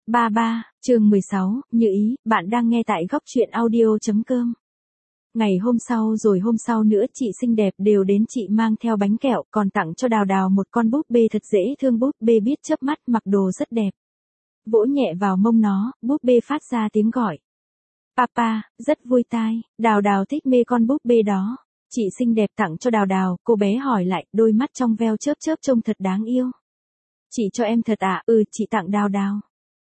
33, chương 16, Như ý, bạn đang nghe tại góc truyện audio.com. Ngày hôm sau rồi hôm sau nữa chị xinh đẹp đều đến, chị mang theo bánh kẹo, còn tặng cho Đào Đào một con búp bê thật dễ thương, búp bê biết chớp mắt, mặc đồ rất đẹp. Vỗ nhẹ vào mông nó, búp bê phát ra tiếng gọi. Papa, rất vui tai, Đào Đào thích mê con búp bê đó. Chị xinh đẹp tặng cho Đào Đào, cô bé hỏi lại, đôi mắt trong veo chớp chớp trông thật đáng yêu. Chị cho em thật à? Ừ, chị tặng Đào Đào.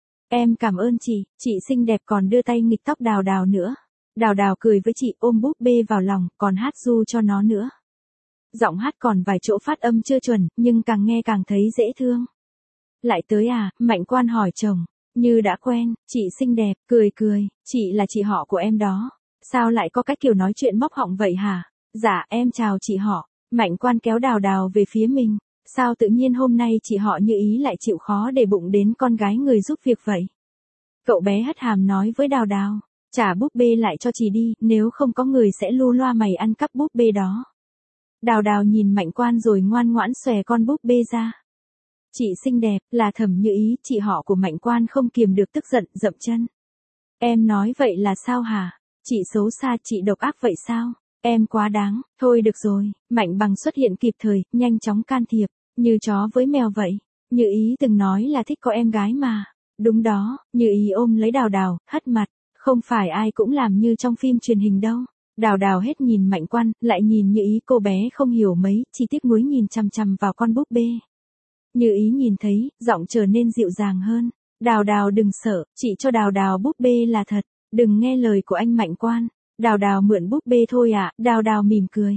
Em cảm ơn chị xinh đẹp còn đưa tay nghịch tóc Đào Đào nữa. Đào Đào cười với chị, ôm búp bê vào lòng, còn hát ru cho nó nữa. Giọng hát còn vài chỗ phát âm chưa chuẩn, nhưng càng nghe càng thấy dễ thương. Lại tới à? Mạnh Quan hỏi chồng. Như đã quen, chị xinh đẹp, cười, chị là chị họ của em đó. Sao lại có cái kiểu nói chuyện móc họng vậy hả? Dạ, em chào chị họ. Mạnh Quan kéo Đào Đào về phía mình. Sao tự nhiên hôm nay chị họ Như ý lại chịu khó để bụng đến con gái người giúp việc vậy? Cậu bé hất hàm nói với Đào Đào, trả búp bê lại cho chị đi, nếu không có người sẽ lu loa mày ăn cắp búp bê đó. Đào Đào nhìn Mạnh Quan rồi ngoan ngoãn xòe con búp bê ra. Chị xinh đẹp, là Thẩm Như ý, chị họ của Mạnh Quan không kiềm được tức giận, dậm chân. Em nói vậy là sao hả? Chị xấu xa, chị độc ác vậy sao? Em quá đáng, thôi được rồi, Mạnh Bằng xuất hiện kịp thời, nhanh chóng can thiệp, như chó với mèo vậy. Như ý từng nói là thích có em gái mà. Đúng đó, Như ý ôm lấy Đào Đào, hất mặt, không phải ai cũng làm như trong phim truyền hình đâu. Đào Đào hết nhìn Mạnh Quan, lại nhìn Như ý, cô bé không hiểu mấy, chỉ tiếc nuối nhìn chằm chằm vào con búp bê. Như ý nhìn thấy, giọng trở nên dịu dàng hơn. Đào Đào đừng sợ, chị cho Đào Đào búp bê là thật, đừng nghe lời của anh Mạnh Quan. Đào Đào mượn búp bê thôi à? Đào Đào mỉm cười.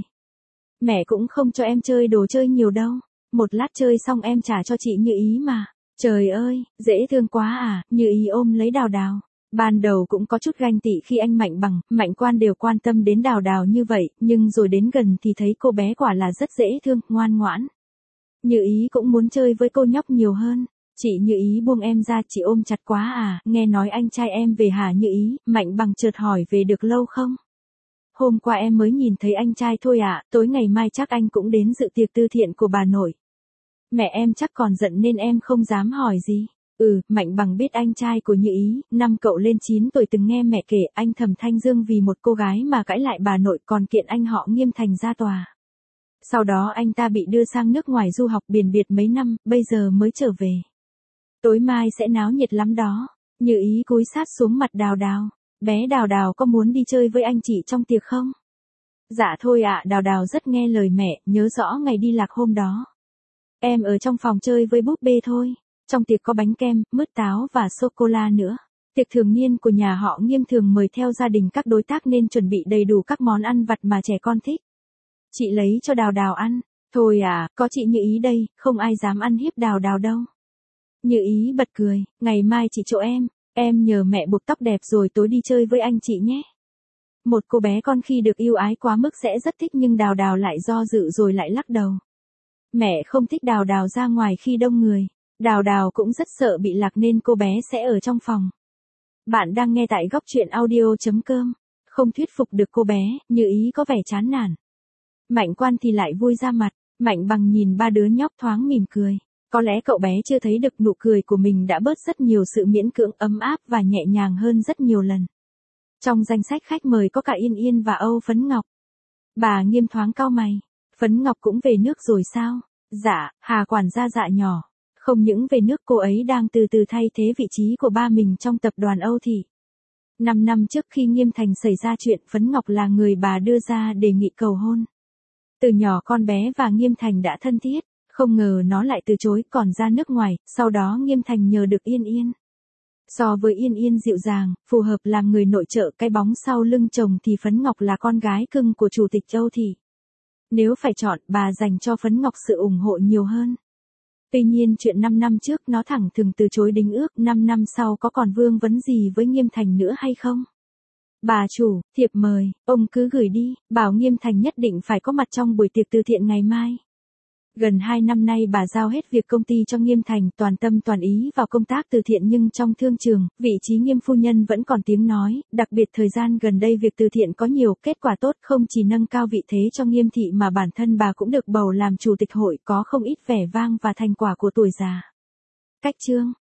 Mẹ cũng không cho em chơi đồ chơi nhiều đâu. Một lát chơi xong em trả cho chị Như ý mà. Trời ơi, dễ thương quá à, Như ý ôm lấy Đào Đào. Ban đầu cũng có chút ganh tị khi anh Mạnh Bằng, Mạnh Quan đều quan tâm đến Đào Đào như vậy, nhưng rồi đến gần thì thấy cô bé quả là rất dễ thương, ngoan ngoãn. Như ý cũng muốn chơi với cô nhóc nhiều hơn. Chị Như ý buông em ra, chị ôm chặt quá à, nghe nói anh trai em về hả Như ý? Mạnh Bằng chợt hỏi về được lâu không? Hôm qua em mới nhìn thấy anh trai thôi ạ, tối ngày mai chắc anh cũng đến dự tiệc từ thiện của bà nội. Mẹ em chắc còn giận nên em không dám hỏi gì. Mạnh Bằng biết anh trai của Như ý, năm cậu lên 9 tuổi từng nghe mẹ kể anh Thẩm Thanh Dương vì một cô gái mà cãi lại bà nội còn kiện anh họ Nghiêm Thành ra tòa. Sau đó anh ta bị đưa sang nước ngoài du học biển biệt mấy năm, bây giờ mới trở về. Tối mai sẽ náo nhiệt lắm đó. Như ý cúi sát xuống mặt Đào Đào. Bé Đào Đào có muốn đi chơi với anh chị trong tiệc không? Dạ thôi ạ, Đào Đào rất nghe lời mẹ, nhớ rõ ngày đi lạc hôm đó. Em ở trong phòng chơi với búp bê thôi. Trong tiệc có bánh kem, mứt táo và sô-cô-la nữa. Tiệc thường niên của nhà họ Nghiêm thường mời theo gia đình các đối tác nên chuẩn bị đầy đủ các món ăn vặt mà trẻ con thích. Chị lấy cho Đào Đào ăn. Thôi à, có chị Như ý đây, không ai dám ăn hiếp Đào Đào đâu. Như ý bật cười, ngày mai chị chỗ em nhờ mẹ buộc tóc đẹp rồi tối đi chơi với anh chị nhé. Một cô bé con khi được yêu ái quá mức sẽ rất thích, nhưng Đào Đào lại do dự rồi lại lắc đầu. Mẹ không thích Đào Đào ra ngoài khi đông người. Đào Đào cũng rất sợ bị lạc nên cô bé sẽ ở trong phòng. Bạn đang nghe tại góc truyện audio.com. Không thuyết phục được cô bé, Như ý có vẻ chán nản. Mạnh Quan thì lại vui ra mặt. Mạnh Bằng nhìn ba đứa nhóc thoáng mỉm cười. Có lẽ cậu bé chưa thấy được nụ cười của mình đã bớt rất nhiều sự miễn cưỡng, ấm áp và nhẹ nhàng hơn rất nhiều lần. Trong danh sách khách mời có cả Yên Yên và Âu Phấn Ngọc. Bà Nghiêm thoáng cau mày. Phấn Ngọc cũng về nước rồi sao? Dạ, Hà quản gia dạ nhỏ. Không những về nước, cô ấy đang từ từ thay thế vị trí của ba mình trong tập đoàn Âu Thị. 5 năm trước khi Nghiêm Thành xảy ra chuyện, Phấn Ngọc là người bà đưa ra đề nghị cầu hôn. Từ nhỏ con bé và Nghiêm Thành đã thân thiết, không ngờ nó lại từ chối, còn ra nước ngoài, sau đó Nghiêm Thành nhờ được Yên Yên. So với Yên Yên dịu dàng, phù hợp làm người nội trợ cái bóng sau lưng chồng thì Phấn Ngọc là con gái cưng của chủ tịch Âu Thị. Nếu phải chọn, bà dành cho Phấn Ngọc sự ủng hộ nhiều hơn. Tuy nhiên chuyện 5 năm trước nó thẳng thừng từ chối đính ước, 5 năm sau có còn vương vấn gì với Nghiêm Thành nữa hay không? Bà chủ, thiệp mời, ông cứ gửi đi, bảo Nghiêm Thành nhất định phải có mặt trong buổi tiệc từ thiện ngày mai. Gần 2 năm nay bà giao hết việc công ty cho Nghiêm Thành, toàn tâm toàn ý vào công tác từ thiện, nhưng trong thương trường, vị trí Nghiêm phu nhân vẫn còn tiếng nói, đặc biệt thời gian gần đây việc từ thiện có nhiều kết quả tốt, không chỉ nâng cao vị thế cho Nghiêm thị mà bản thân bà cũng được bầu làm chủ tịch hội, có không ít vẻ vang và thành quả của tuổi già. Cách chương